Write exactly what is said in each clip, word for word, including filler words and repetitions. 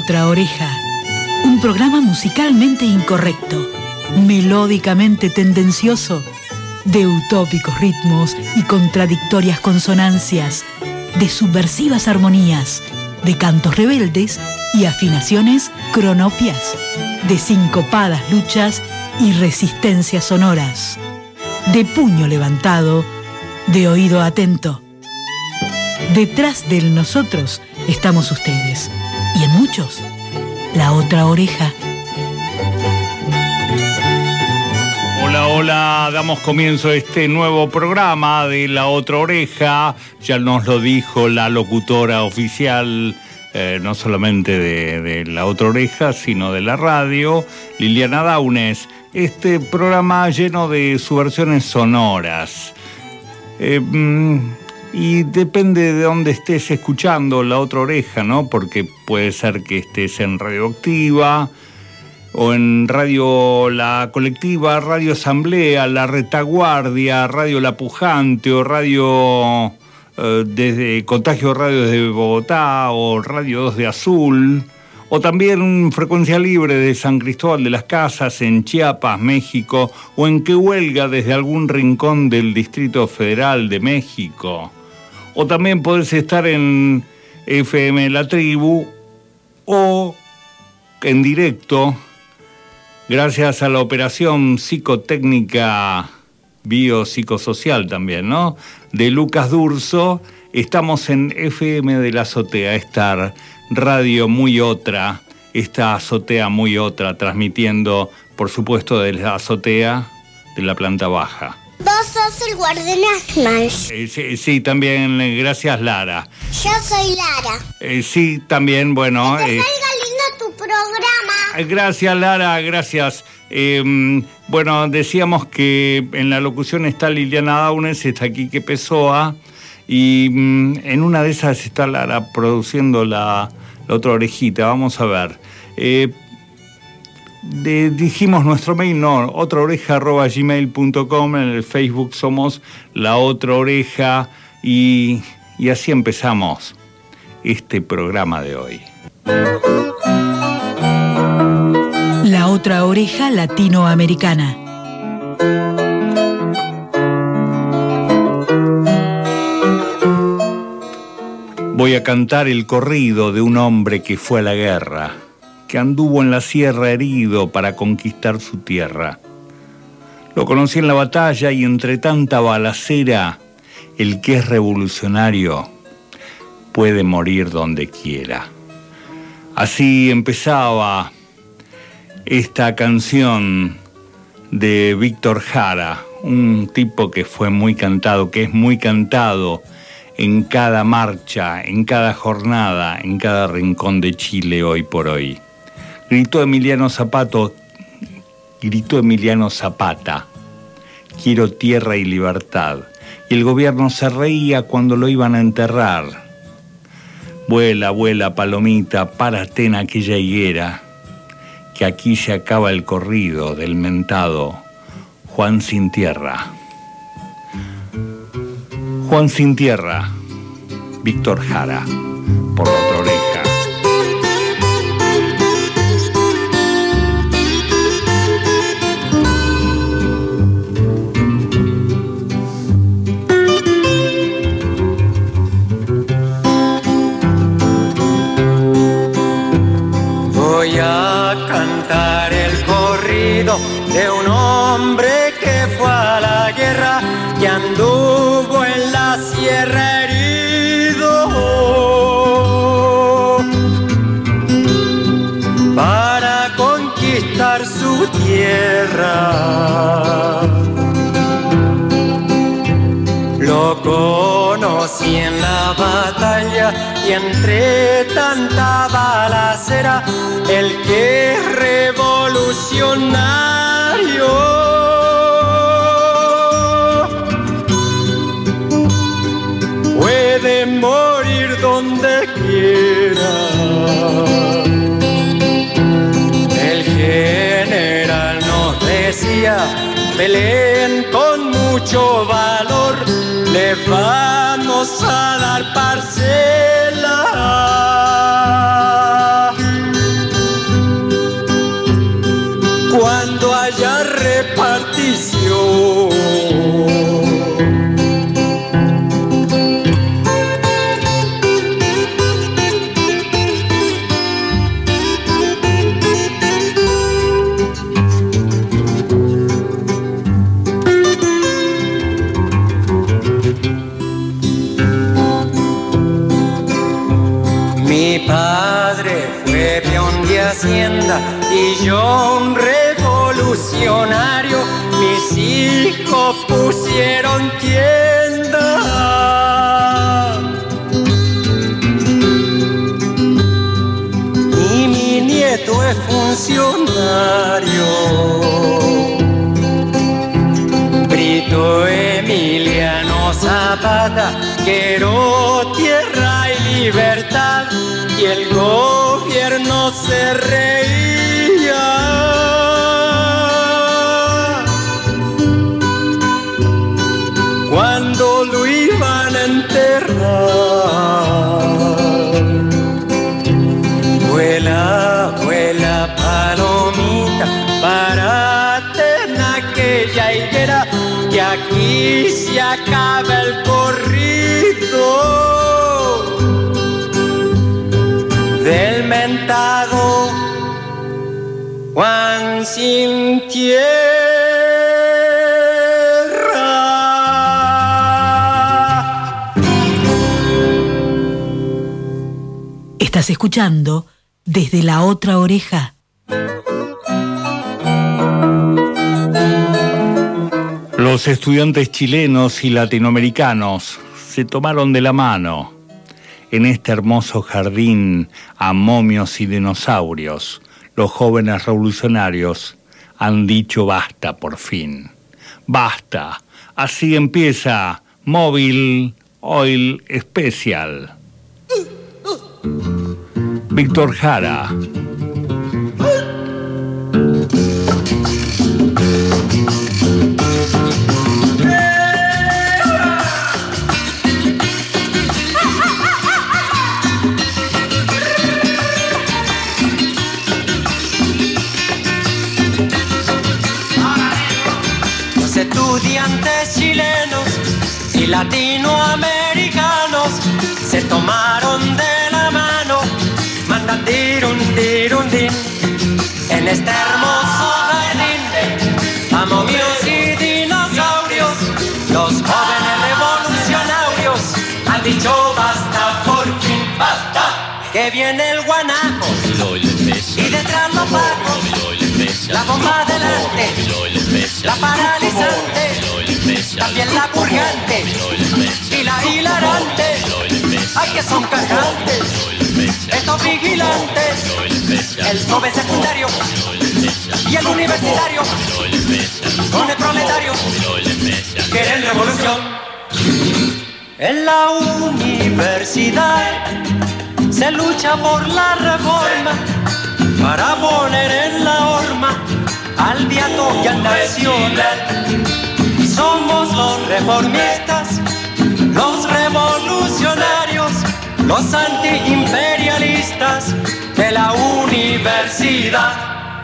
otra oreja. Un programa musicalmente incorrecto, melódicamente tendencioso, de utópicos ritmos y contradictorias consonancias, de subversivas armonías, de cantos rebeldes y afinaciones cronopias, de sincopadas luchas y resistencias sonoras, de puño levantado, de oído atento. Detrás del nosotros estamos ustedes, y en muchos, la otra oreja. Hola, hola, damos comienzo a este nuevo programa de La Otra Oreja. Ya nos lo dijo la locutora oficial, eh, no solamente de, de La Otra Oreja, sino de la radio, Liliana Daunes. Este programa lleno de subversiones sonoras. Eh, y depende de dónde estés escuchando La Otra Oreja, ¿no? Porque puede ser que estés en Radioactiva, o en Radio La Colectiva, Radio Asamblea, La Retaguardia, Radio La Pujante, o Radio eh, desde Contagio Radio desde Bogotá, o Radio dos de Azul, o también Frecuencia Libre de San Cristóbal de las Casas en Chiapas, México, o en Que Huelga desde algún rincón del Distrito Federal de México. O también podés estar en F M La Tribu, o en directo, gracias a la operación psicotécnica biopsicosocial también, ¿no?, de Lucas Durso. Estamos en F M de la Azotea, esta radio muy otra, esta azotea muy otra, transmitiendo, por supuesto, de la azotea de la planta baja. Vos sos el guardián Smash. Eh, sí, sí, también, eh, gracias, Lara. Yo soy Lara. Eh, sí, también, bueno... Que te eh, salga lindo tu programa. Gracias, Lara, gracias. Eh, bueno, decíamos que en la locución está Liliana Daunes, está Quique Pessoa, y mm, en una de esas está Lara produciendo la, la otra orejita. Vamos a ver. Eh, de, dijimos nuestro mail, no, otraoreja arroba gmail punto com. En el Facebook somos La Otra Oreja, y, y así empezamos este programa de hoy. La Otra Oreja Latinoamericana. Voy a cantar el corrido de un hombre que fue a la guerra, que anduvo en la sierra herido para conquistar su tierra. Lo conocí en la batalla y entre tanta balacera, el que es revolucionario puede morir donde quiera. Así empezaba esta canción de Víctor Jara, un tipo que fue muy cantado, que es muy cantado en cada marcha, en cada jornada, en cada rincón de Chile hoy por hoy. Gritó Emiliano Zapata, gritó Emiliano Zapata, quiero tierra y libertad. Y el gobierno se reía cuando lo iban a enterrar. Vuela, vuela, palomita, párate en aquella higuera, que aquí se acaba el corrido del mentado Juan Sin Tierra. Juan Sin Tierra, Víctor Jara, por La Otra Oreja. Voy a cantar el corrido de un hombre que fue a la guerra, que anduvo en la sierra herido para conquistar su tierra. Lo conocí en la batalla y entre tanta balacera, el que es revolucionario puede morir donde quiera. El general nos decía, peleen con mucho valor, le vamos a dar parcela. pusieron tienda. Y mi nieto es funcionario. Brito Emiliano Zapata, quiero tierra y libertad, y el gobierno se reía. Cuando lo iban a enterrar, vuela, vuela palomita para tener aquella higuera, que aquí se acaba el corrido del mentado Juan sin tierra. Estás escuchando Desde la Otra Oreja. Los estudiantes chilenos y latinoamericanos se tomaron de la mano en este hermoso jardín a momios y dinosaurios. Los jóvenes revolucionarios han dicho basta por fin. Basta. Así empieza Móvil Oil Special. Víctor Jara. Los estudiantes chilenos y latinoamericanos se tomaron de la mano, mandan tirun, tirun, din, en este hermoso jardín a momios y dinosaurios. Los jóvenes revolucionarios han dicho basta, por fin basta, que viene el guanaco y detrás los pacos, la bomba delante, la paralizante, también la purgante y la hilarante. Ay, que son cajantes estos vigilantes, el joven secundario y el universitario, con el proletario quieren revolución. En la universidad se lucha por la reforma para poner en la horma al viato y al nacional. Somos los reformistas, los revolucionarios, los antiimperialistas de la universidad.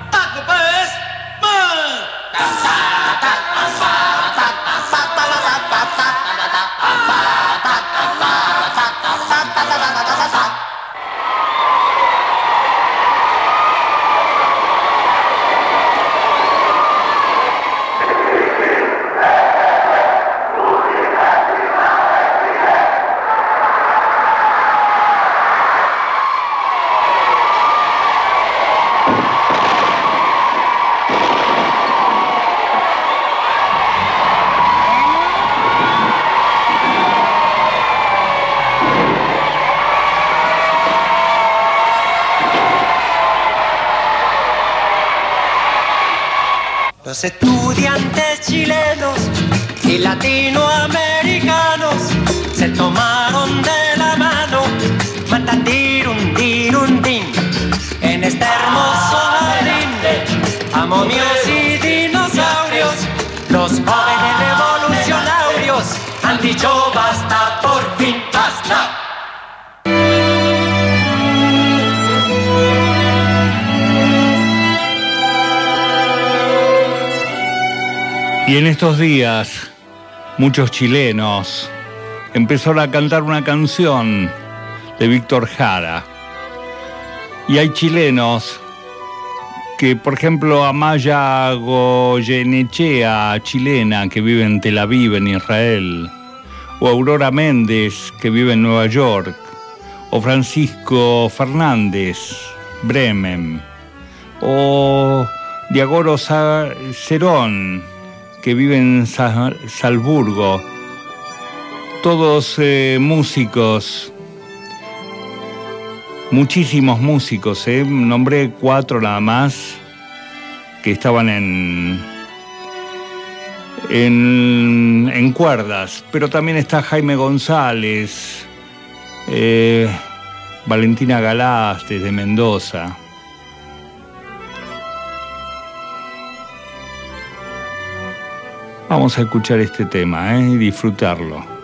Los estudiantes chilenos y latinoamericanos se tomaron de la mano, mandan tirun, tirun, din, en este hermoso jardín a momios y dinosaurios. Los jóvenes revolucionarios han dicho basta, por fin basta. Y en estos días, muchos chilenos empezaron a cantar una canción de Víctor Jara. Y hay chilenos que, por ejemplo, Amaya Goyenechea, chilena, que vive en Tel Aviv, en Israel, o Aurora Méndez, que vive en Nueva York, o Francisco Fernández, Bremen, o Diagoro Cerón, que vive en Sa- Salzburgo. Todos eh, músicos, muchísimos músicos, eh. nombré cuatro nada más que estaban en, en, en cuerdas, pero también está Jaime González, eh, Valentina Galás desde Mendoza. Vamos a escuchar este tema eh, y disfrutarlo.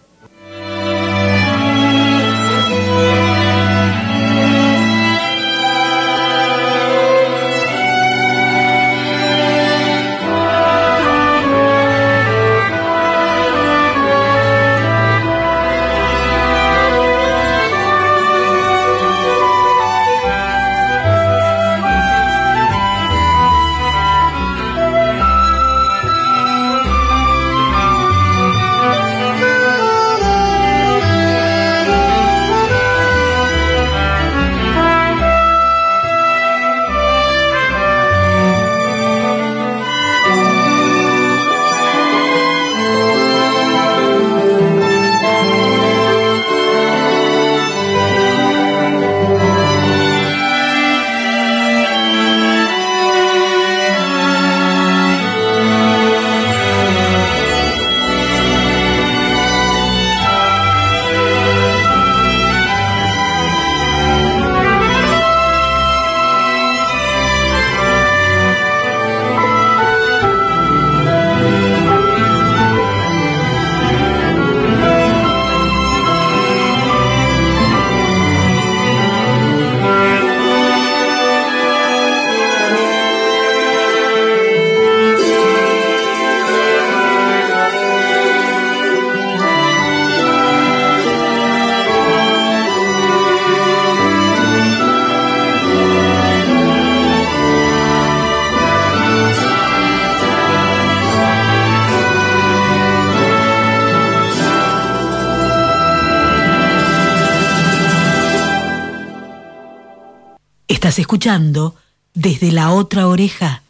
Estás escuchando Desde la Otra Oreja.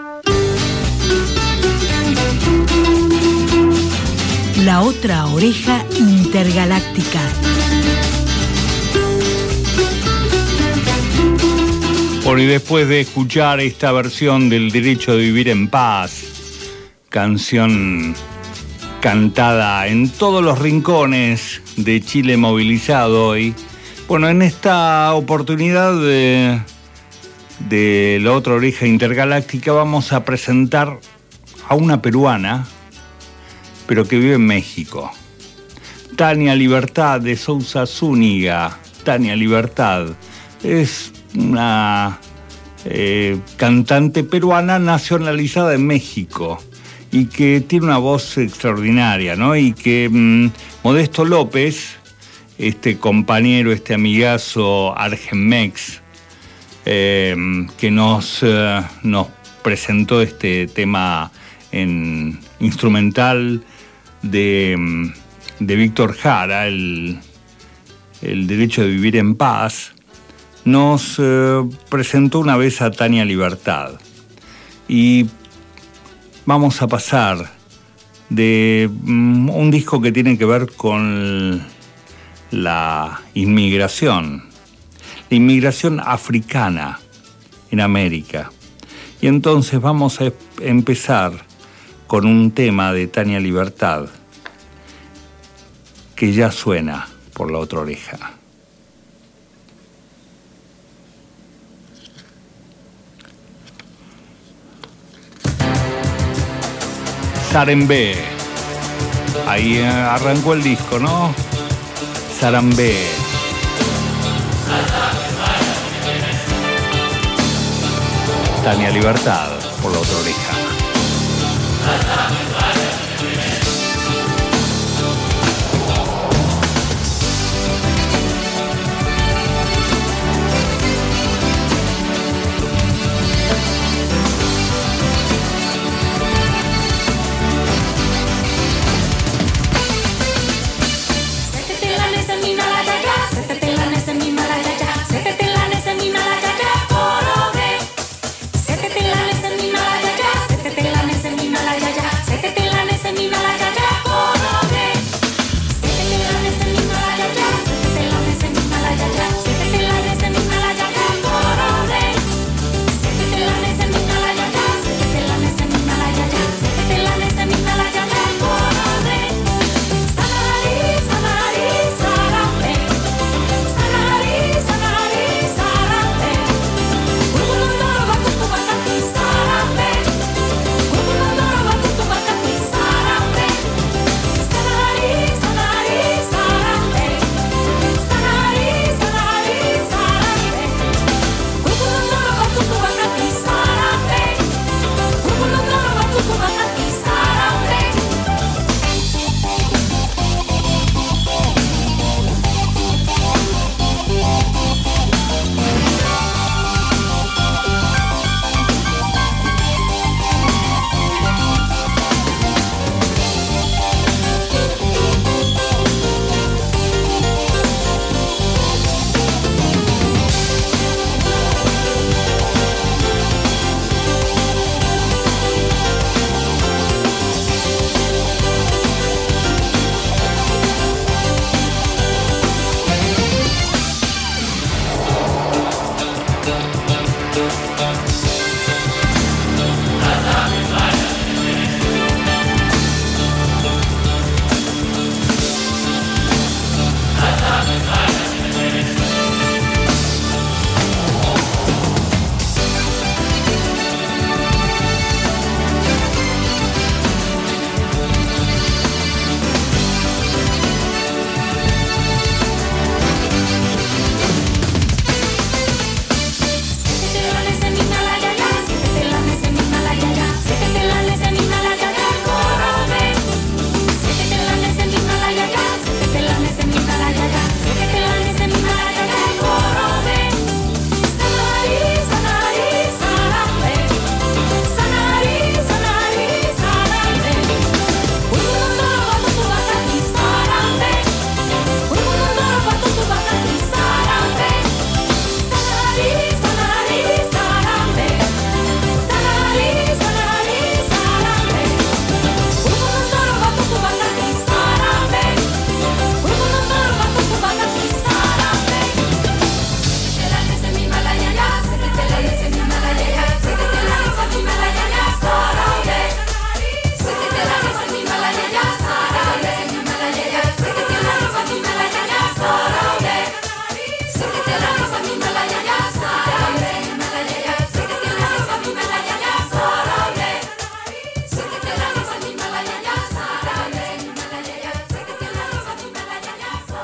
La Otra Oreja Intergaláctica. Bueno, y después de escuchar esta versión del Derecho de Vivir en Paz, canción cantada en todos los rincones de Chile movilizado hoy, bueno, en esta oportunidad de, de La Otra Oreja Intergaláctica vamos a presentar a una peruana, pero que vive en México. Tania Libertad de Sousa Zúñiga. Tania Libertad es una eh, cantante peruana nacionalizada en México y que tiene una voz extraordinaria, ¿no? Y que mmm, Modesto López, este compañero, este amigazo Argenmex, eh, que nos, eh, nos presentó este tema en instrumental de, de Víctor Jara, el, el Derecho de Vivir en Paz, nos eh, presentó una vez a Tania Libertad. Y vamos a pasar de um, un disco que tiene que ver con la inmigración, la inmigración africana en América. Y entonces vamos a empezar con un tema de Tania Libertad que ya suena por La Otra Oreja. Sarembé. Ahí arrancó el disco, ¿no? Sarambé. Tania Libertad por La Otra Oreja. Setete la nesa mi malaya, setete la nesa mi malaya,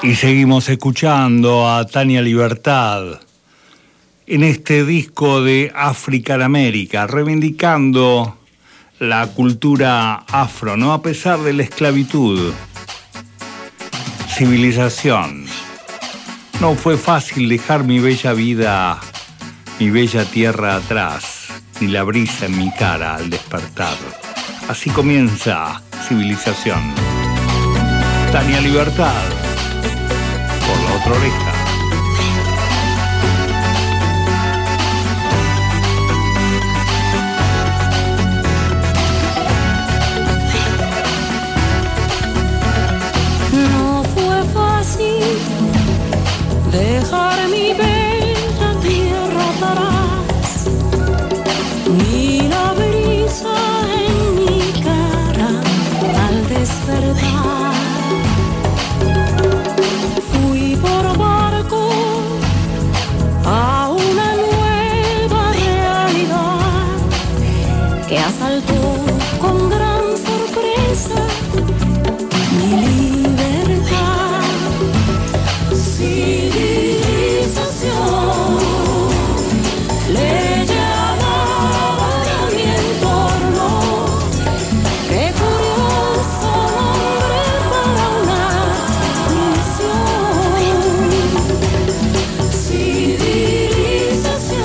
Y seguimos escuchando a Tania Libertad en este disco de African América, reivindicando la cultura afro, ¿no? A pesar de la esclavitud. Civilización. No fue fácil dejar mi bella vida, mi bella tierra atrás, ni la brisa en mi cara al despertar. Así comienza Civilización. Tania Libertad, por La Otra Oreja. No fue fácil dejar mi bella tierra atrás, ni la brisa en mi cara al despertar. Fui por barco a una nueva realidad que asaltó con gran sorpresa mi libertad. Civilización le llamaban a mi entorno. Qué curioso nombre para una misión. Civilización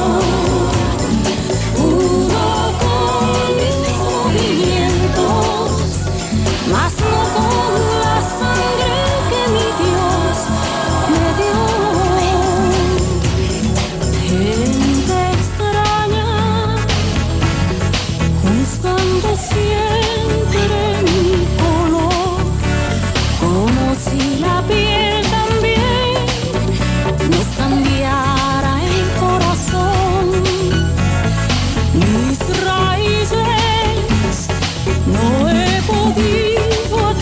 pudo con mis movimientos, mas no con la sangre que mi Dios me dio. Gente extraña, juzgando siempre mi color, como si la piel también nos cambiara el corazón. Mis raíces no he podido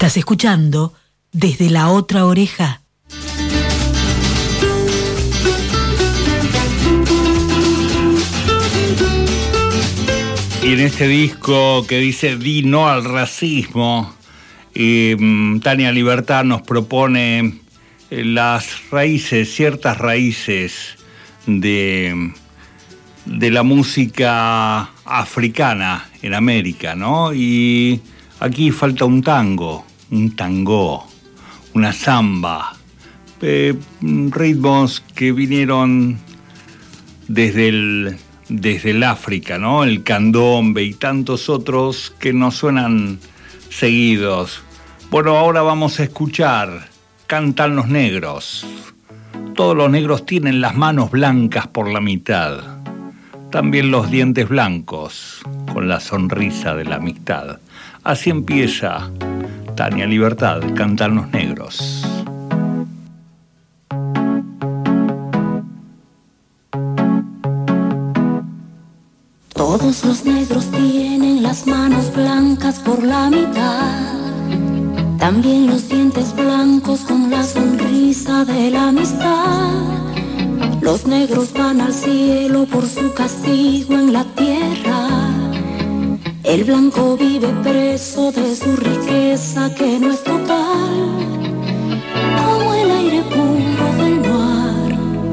Estás escuchando Desde la Otra Oreja. Y en este disco que dice Di no al racismo, eh, Tania Libertad nos propone eh, las raíces, ciertas raíces de, de la música africana en América, ¿no? Y aquí falta un tango, un tango, una samba, eh, ritmos que vinieron desde el... desde el África, ¿no? El candombe y tantos otros que nos suenan seguidos. Bueno, ahora vamos a escuchar Cantan los negros. Todos los negros tienen las manos blancas por la mitad. También los dientes blancos, con la sonrisa de la amistad. Así empieza Tania Libertad, Cantan los negros. Todos los negros tienen las manos blancas por la mitad, también los dientes blancos con la sonrisa de la amistad. Los negros van al cielo por su castigo en la tierra. El blanco vive preso de su riqueza que no es total, como el aire puro del mar.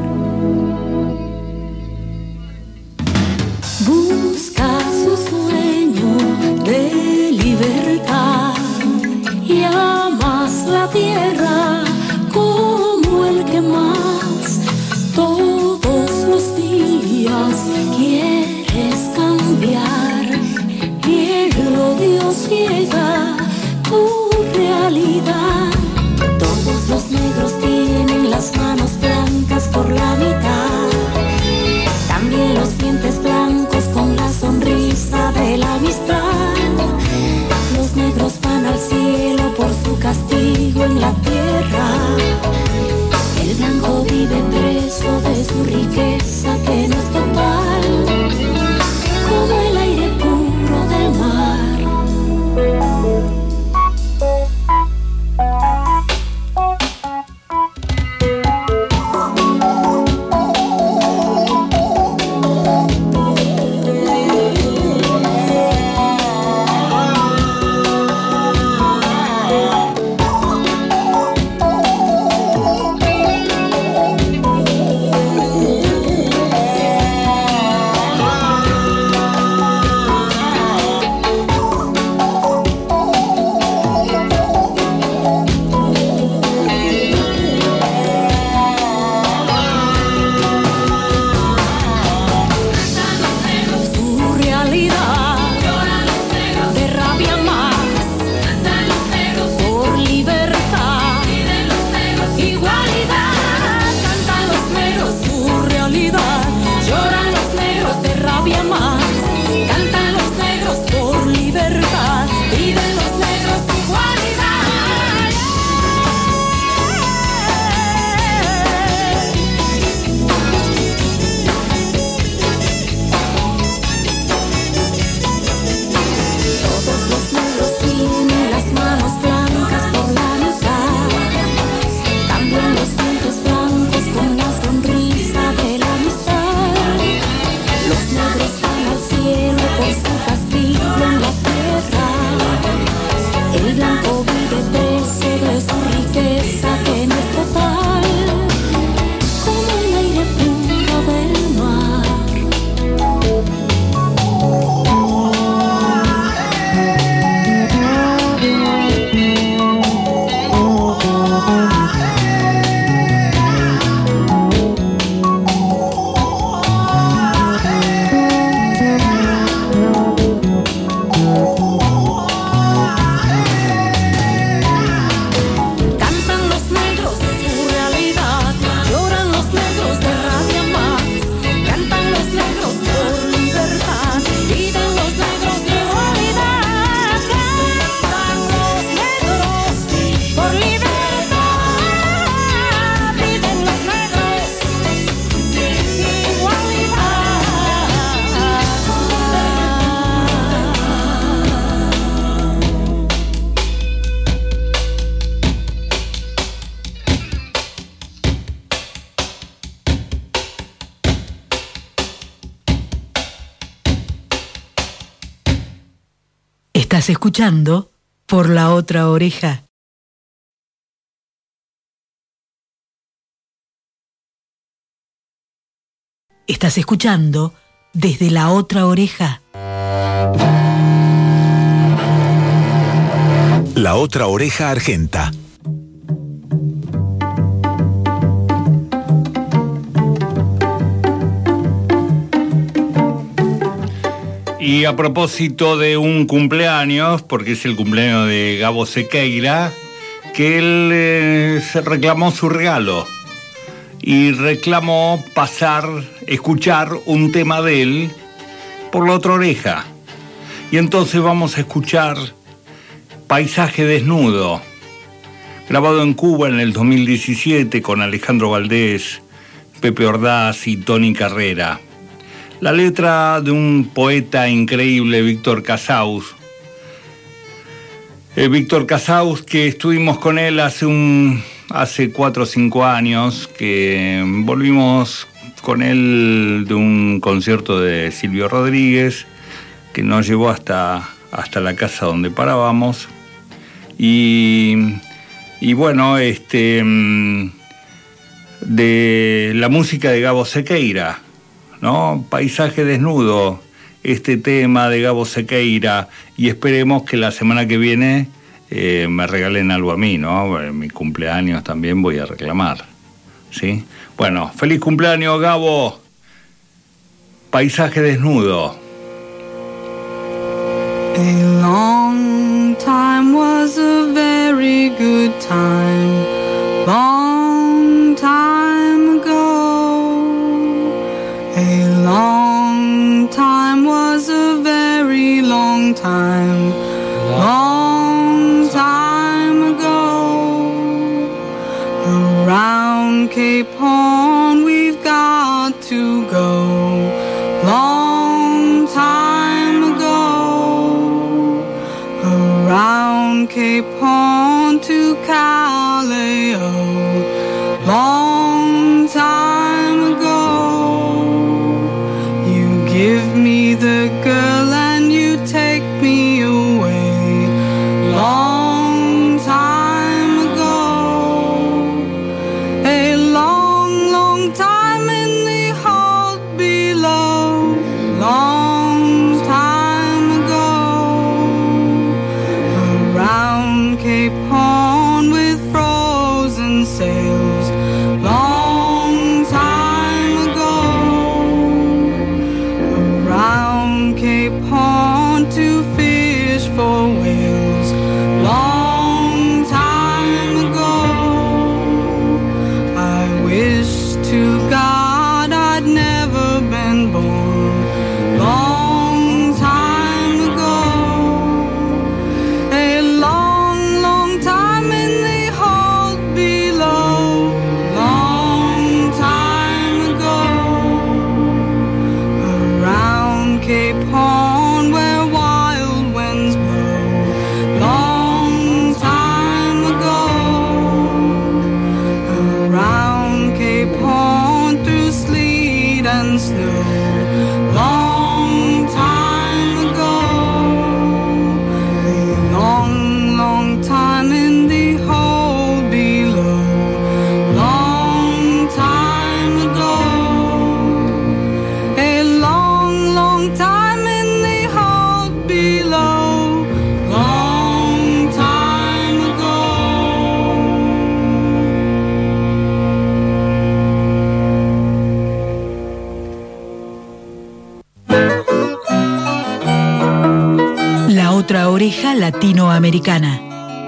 Busca su sueño de libertad y amas la tierra como el que más. Todos los días quieres cambiar y el odio ciega tu realidad. Todos los negros tienen las manos blancas por la mitad, también los dientes blancos con la sonrisa de la amistad. Los negros van al cielo por su castigo en la tierra. El blanco vive preso de su riqueza que no es total, como el aire puro del mar. Estás escuchando Por la Otra Oreja. Estás escuchando Desde la Otra Oreja. La Otra Oreja Argenta. Y a propósito de un cumpleaños, porque es el cumpleaños de Gabo Sequeira, que él eh, se reclamó su regalo y reclamó pasar, escuchar un tema de él por la otra oreja. Y entonces vamos a escuchar Paisaje Desnudo, grabado en Cuba en el dos mil diecisiete con Alejandro Valdés, Pepe Ordaz y Tony Carrera. La letra de un poeta increíble, Víctor Casaus. Eh, Víctor Casaus, que estuvimos con él hace un hace cuatro o cinco años, que volvimos con él de un concierto de Silvio Rodríguez, que nos llevó hasta, hasta la casa donde parábamos. Y, y bueno, este de la música de Gabo Sequeira, ¿no? Paisaje Desnudo, este tema de Gabo Sequeira, y esperemos que la semana que viene eh, me regalen algo a mí, ¿no? En mi cumpleaños también voy a reclamar, ¿sí? Bueno, feliz cumpleaños, Gabo. Paisaje Desnudo. A long time was a very good time, long time ago. A long time was a very long time, long time ago. Around Cape Horn we've got to go, long time ago. Around Cape Horn to Callao, long time ago. You give me the girl and you take me away, long time ago. A long, long time in the hold below, long time ago. Around Cape Horn with frozen sails, long time ago. Around Cape Horn to fish for whales, long time ago. I wish to God I'd never been born, long time ago. A long, long time in the hold below, long time ago. Around Cape Horn where wild winds blow, long time ago. Around Cape Horn through sleet and snow, long time ago. A long, long time in the hold below, long time ago. A long, long time in the hold below, long time ago. La Otra Oreja Latinoamericana.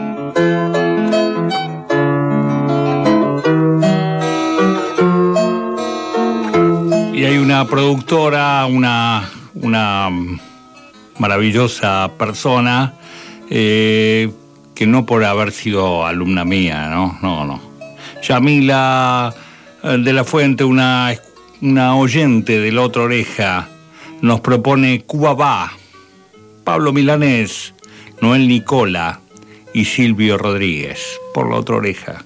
Y hay una productora, una, una maravillosa persona, eh, que no por haber sido alumna mía, ¿no? No, no. Yamila eh, de la Fuente, una, una oyente de La Otra Oreja, nos propone Cuba Va, Pablo Milanés, Noel Nicola y Silvio Rodríguez, por La Otra Oreja.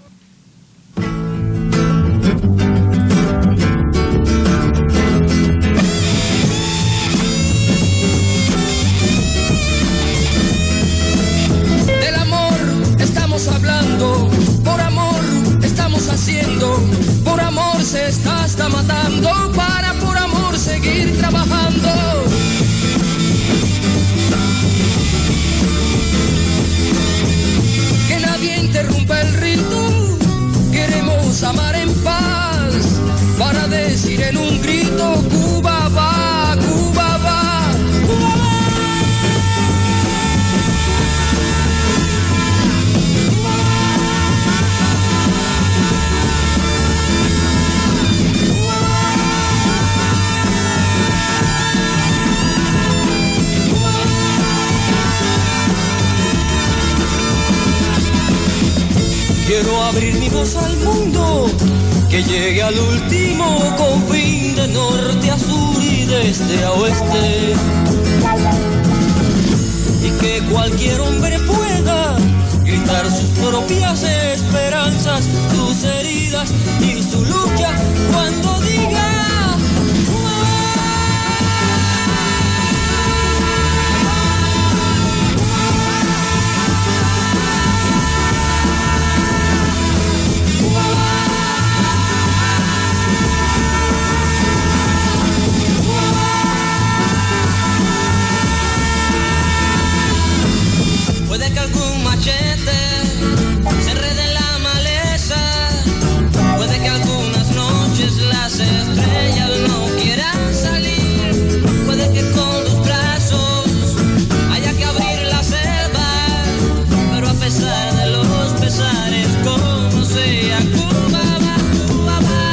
quiero abrir mi voz al mundo, que llegue al último confín de norte a sur y de este a oeste, y que cualquier hombre pueda gritar sus propias esperanzas, sus heridas y su lucha cuando diga puede que algún machete se enrede en la maleza, puede que algunas noches las estrellas no quieran salir, puede que con los brazos haya que abrir la selva, pero a pesar de los pesares, como sea, Cuba va, Cuba va.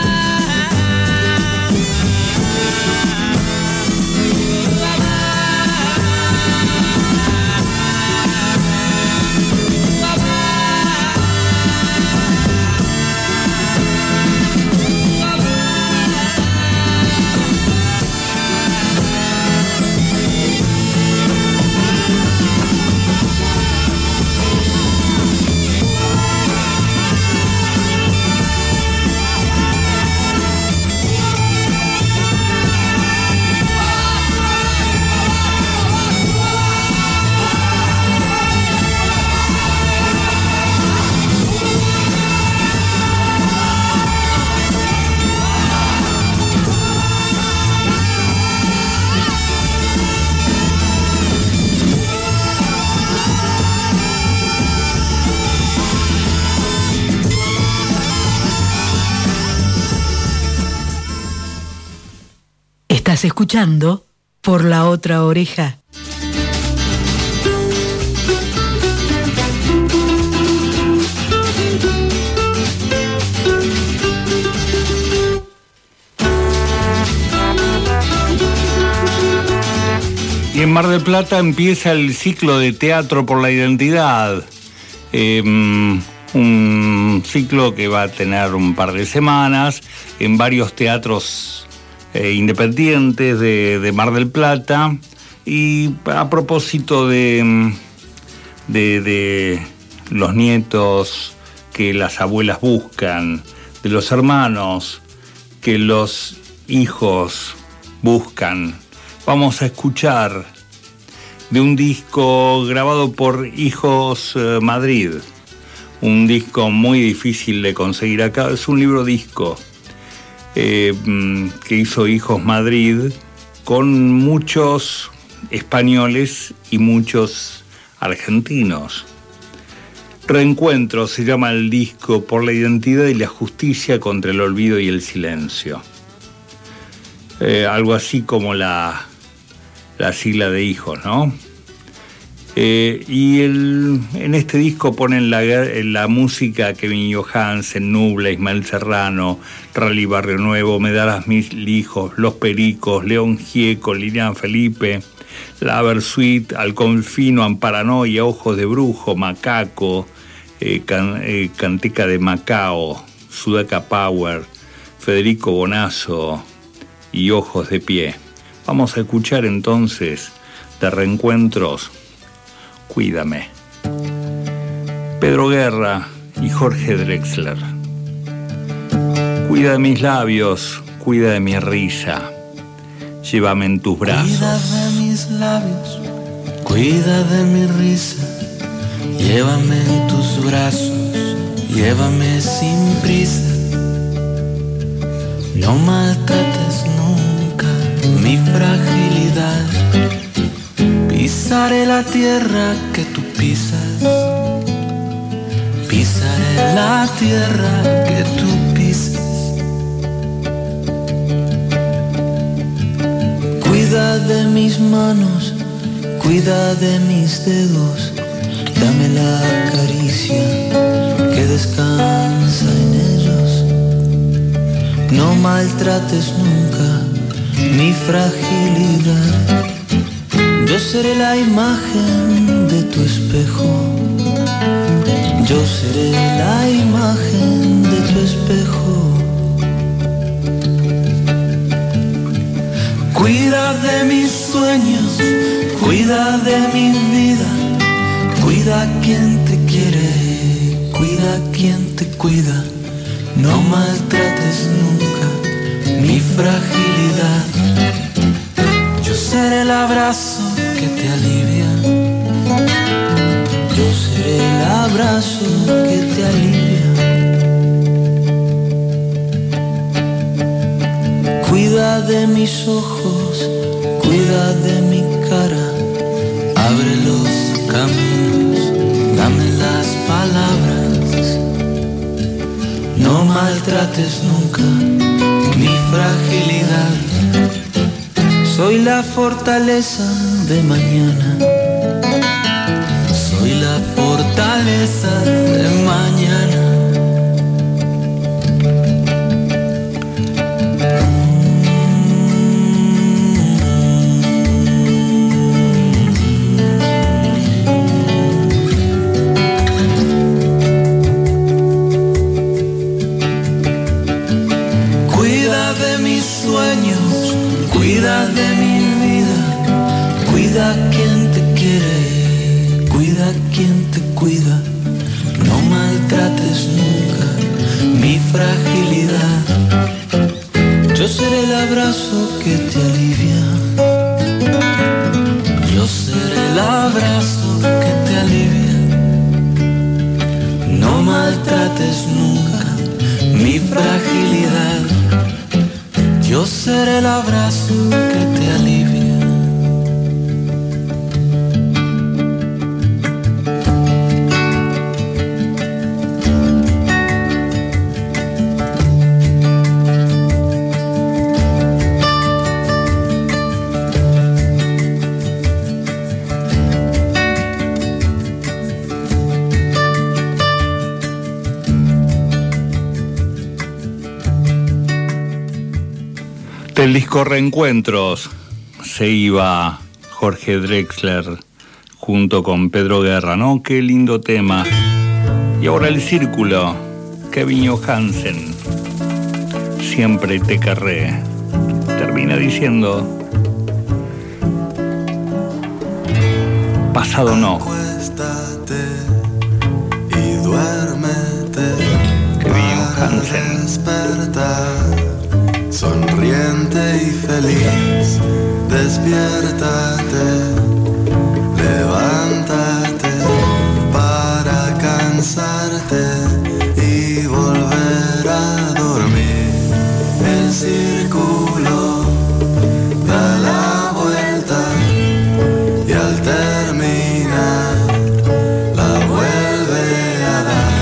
Estás escuchando Por la Otra Oreja. Y en Mar del Plata empieza el ciclo de Teatro por la Identidad. Eh, un ciclo que va a tener un par de semanas en varios teatros eh, independientes de, de Mar del Plata. Y a propósito de, de, de los nietos que las abuelas buscan, de los hermanos que los hijos buscan, vamos a escuchar de un disco grabado por Hijos eh, Madrid, un disco muy difícil de conseguir acá. Es un libro disco eh, que hizo Hijos Madrid con muchos españoles y muchos argentinos. Reencuentro se llama el disco, por la identidad y la justicia contra el olvido y el silencio. Eh, algo así como la, la sigla de Hijos, ¿no? Eh, y el, en este disco ponen la, la música Kevin Johansen, Nubla, Ismael Serrano, Rally Barrio Nuevo, Me darás mil hijos, Los Pericos, León Gieco, Lilian Felipe, La Versuit, Halcón Fino, Amparanoia, Ojos de Brujo, Macaco, eh, can, eh, Canteca de Macao, Sudaca Power, Federico Bonazo y Ojos de Pie. Vamos a escuchar entonces de Reencuentros, Cuídame. Pedro Guerra y Jorge Drexler. Cuida de mis labios, cuida de mi risa, llévame en tus brazos. Cuida de mis labios, cuida de mi risa, llévame en tus brazos, llévame sin prisa. No maltrates nunca mi fragilidad, pisaré la tierra que tú pisas, pisaré la tierra que tú pisas. Cuida de mis manos, cuida de mis dedos, dame la caricia que descansa en ellos. No maltrates nunca mi fragilidad, yo seré la imagen de tu espejo, Yo seré la imagen de tu espejo. Cuida de mis sueños, cuida de mi vida, cuida a quien te quiere, cuida a quien te cuida. No maltrates nunca mi fragilidad. Yo seré el abrazo que te alivia. Yo seré el abrazo que te alivia. Cuida de mis ojos, cuida de mi cara. Abre los caminos, dame las palabras. No maltrates nunca mi fragilidad. Soy la fortaleza de mañana. Soy la fortaleza de mañana. Cuida de mi vida, cuida a quien te quiere, cuida a quien te cuida. No maltrates nunca mi fragilidad. Yo seré el abrazo que te alivia. Yo seré el abrazo que te alivia. No maltrates nunca mi fragilidad. Yo seré el abrazo que te alivia. Del disco Reencuentros se iba Jorge Drexler junto con Pedro Guerra, ¿no? Qué lindo tema. Y ahora El Círculo, Kevin Johansen, Siempre te querré. Termina diciendo, pasado no. Acuéstate y duérmete. Kevin Johansen. Sonriente y feliz, despiértate, levántate para cansarte y volver a dormir. El círculo da la vuelta y al terminar la vuelve a dar.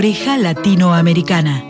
oreja latinoamericana.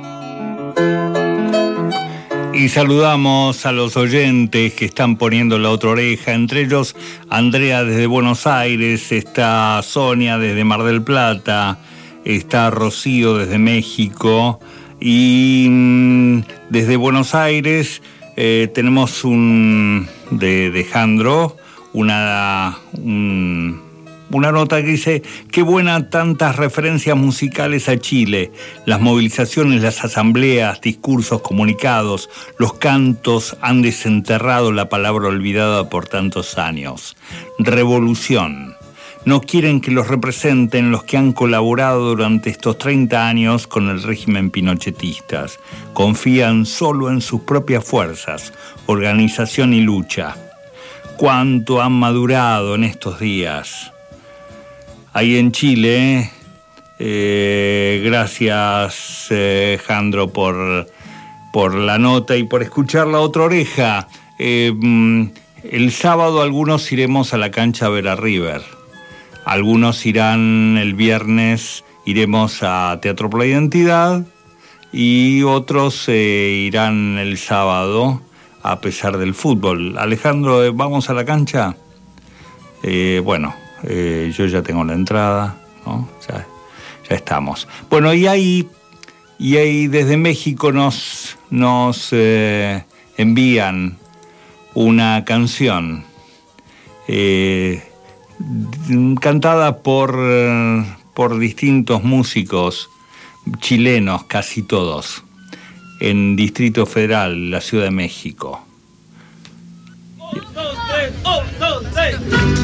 Y saludamos a los oyentes que están poniendo la otra oreja, entre ellos Andrea desde Buenos Aires, está Sonia desde Mar del Plata, está Rocío desde México y mmm, desde Buenos Aires eh, tenemos un de, de Jandro, una, un, una nota que dice: qué buena tantas referencias musicales a Chile, las movilizaciones, las asambleas, discursos, comunicados, los cantos han desenterrado la palabra olvidada por tantos años. Revolución. No quieren que los representen los que han colaborado durante estos treinta años con el régimen pinochetistas. Confían solo en sus propias fuerzas, organización y lucha. Cuánto han madurado en estos días. Ahí en Chile, eh, gracias eh, Jandro por, por la nota y por escuchar la otra oreja. Eh, el sábado algunos iremos a la cancha a ver a River. Algunos irán el viernes, iremos a Teatro por la Identidad y otros eh, irán el sábado a pesar del fútbol. Alejandro, ¿vamos a la cancha? Eh, bueno, eh, yo ya tengo la entrada, ¿no? Ya, ya estamos. Bueno, y ahí, y ahí desde México nos, nos eh, envían una canción eh, cantada por, por distintos músicos chilenos, casi todos, en Distrito Federal, la Ciudad de México. Un, dos, tres, un, dos, tres.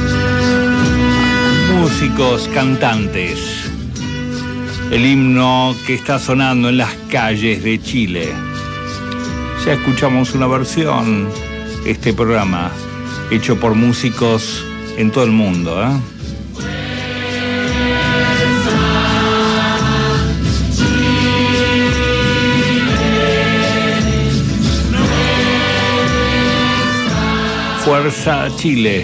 Músicos, cantantes. El himno que está sonando en las calles de Chile. Ya escuchamos una versión, este programa, hecho por músicos en todo el mundo, ¿eh? Fuerza Chile.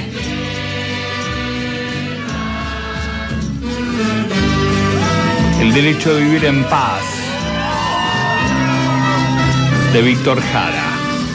El derecho de vivir en paz, de Víctor Jara.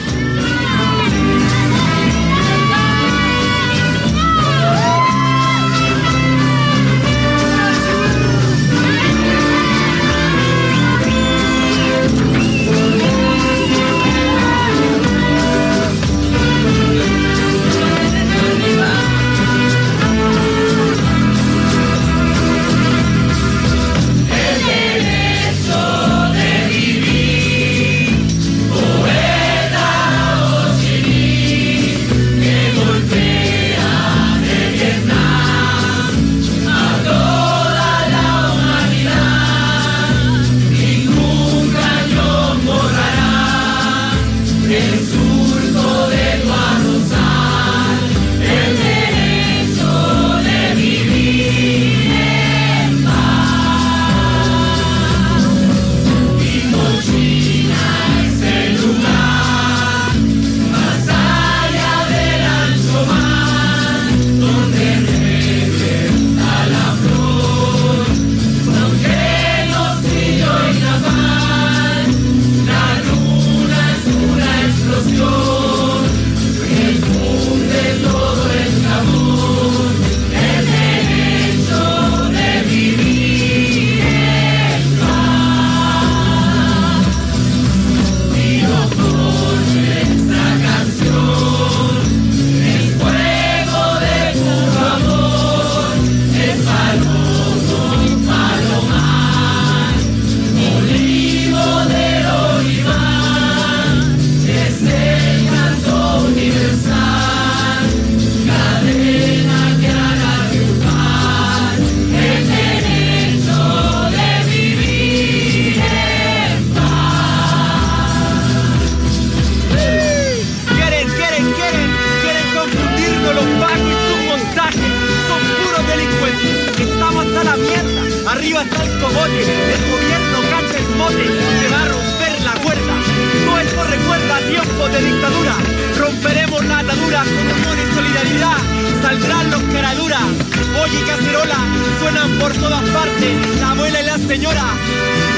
Arriba está el cogote, el gobierno cacha el mote, se va a romper la cuerda. Todo esto recuerda a tiempos de dictadura. Romperemos la atadura con amor y solidaridad. Saldrán los caraduras, olla y cacerola suenan por todas partes. La abuela y la señora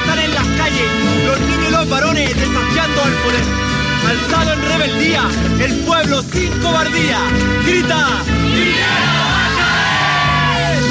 están en las calles, los niños y los varones desafiando al poder. Alzado en rebeldía, el pueblo sin cobardía, grita: ¡Dinero va a caer!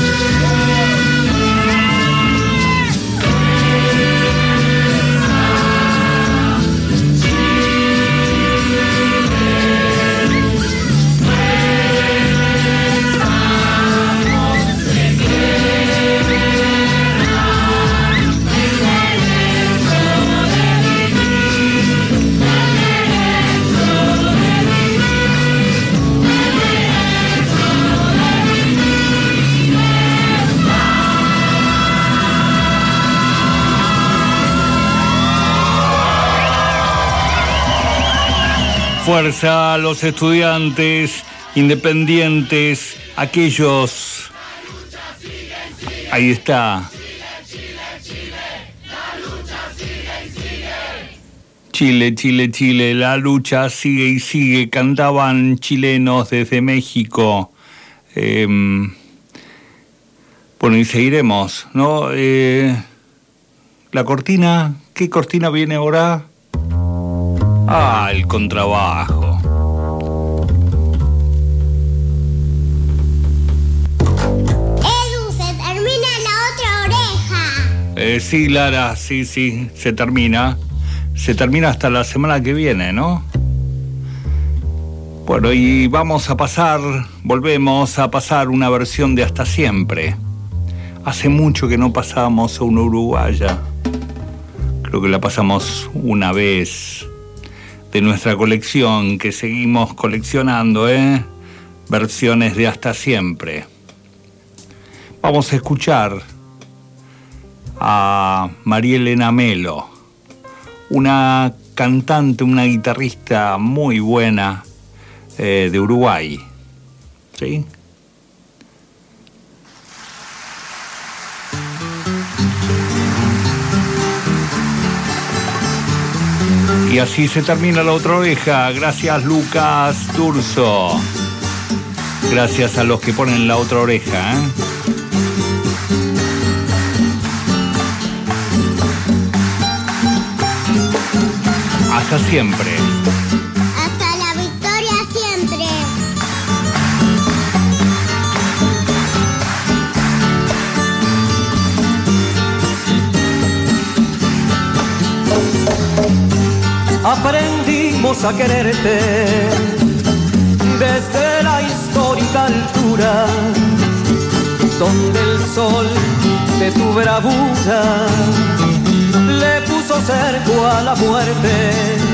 Fuerza a los estudiantes independientes, aquellos... Ahí está. Chile, Chile, Chile, la lucha sigue y sigue, cantaban chilenos desde México. Eh, bueno, y seguiremos, ¿no? Eh, la cortina, ¿qué cortina viene ahora? Ah, el contrabajo. Edu, se termina la otra oreja. Eh, sí, Lara, sí, sí, se termina. Se termina hasta la semana que viene, ¿no? Bueno, y vamos a pasar, volvemos a pasar una versión de Hasta Siempre. Hace mucho que no pasábamos a una uruguaya. Creo que la pasamos una vez. De nuestra colección, que seguimos coleccionando, ¿eh? Versiones de Hasta Siempre. Vamos a escuchar a María Elena Melo, una cantante, una guitarrista muy buena eh, de Uruguay. ¿Sí? Y así se termina la otra oreja. Gracias, Lucas Durso. Gracias a los que ponen la otra oreja, ¿eh? Hasta siempre. Hasta la victoria siempre. Aprendimos a quererte desde la histórica altura, donde el sol de tu bravura le puso cerco a la muerte.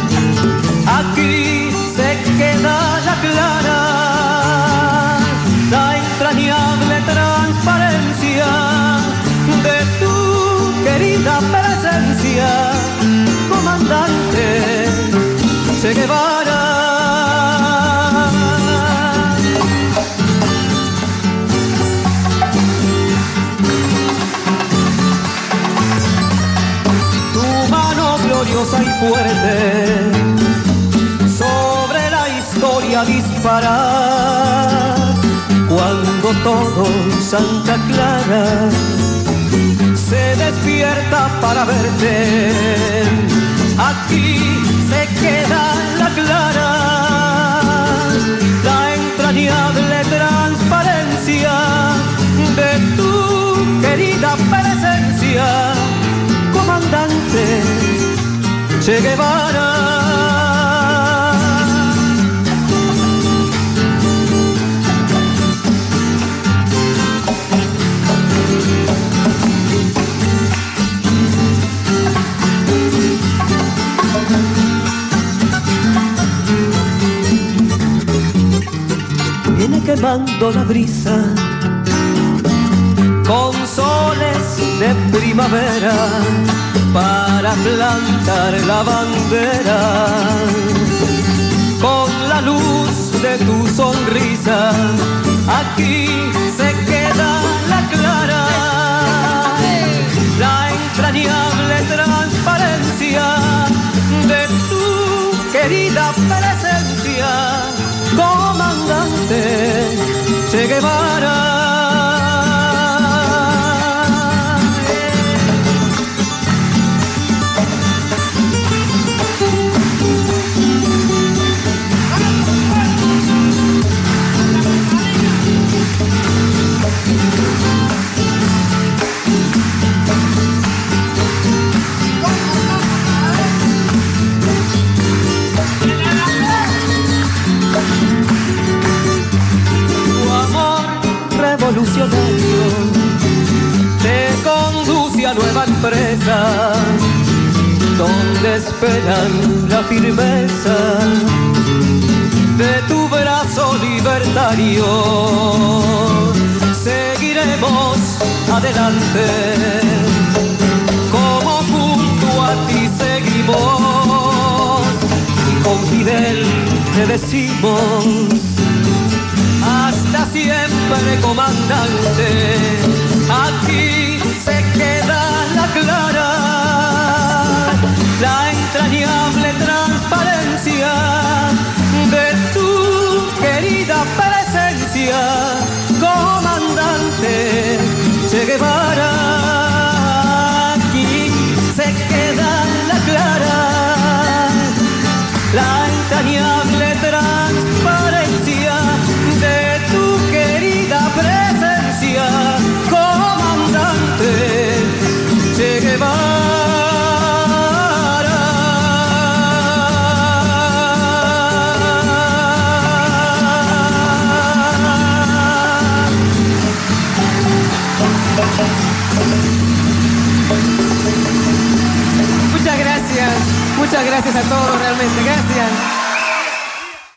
Aquí se queda la clara, la entrañable transparencia de tu querida presencia, comandante Che Guevara. Tu mano gloriosa y fuerte sobre la historia disparar, cuando todo Santa Clara se despierta para verte. Aquí se queda la clara, la entrañable transparencia de tu querida presencia, comandante Che Guevara. Viene quemando la brisa con soles de primavera para plantar la bandera, con la luz de tu sonrisa. Aquí se queda la clara, la entrañable transparencia de tu querida presencia, comandante Che Guevara. mesa, donde esperan la firmeza de tu brazo libertario. Seguiremos adelante, como junto a ti seguimos, y con Fidel te decimos: hasta siempre, comandante. Aquí se queda la clara, la entrañable transparencia de tu querida presencia, comandante Che Guevara. Aquí se queda la clara, la entrañable transparencia de tu querida presencia, comandante Che Guevara. Muchas gracias, muchas gracias a todos realmente, gracias.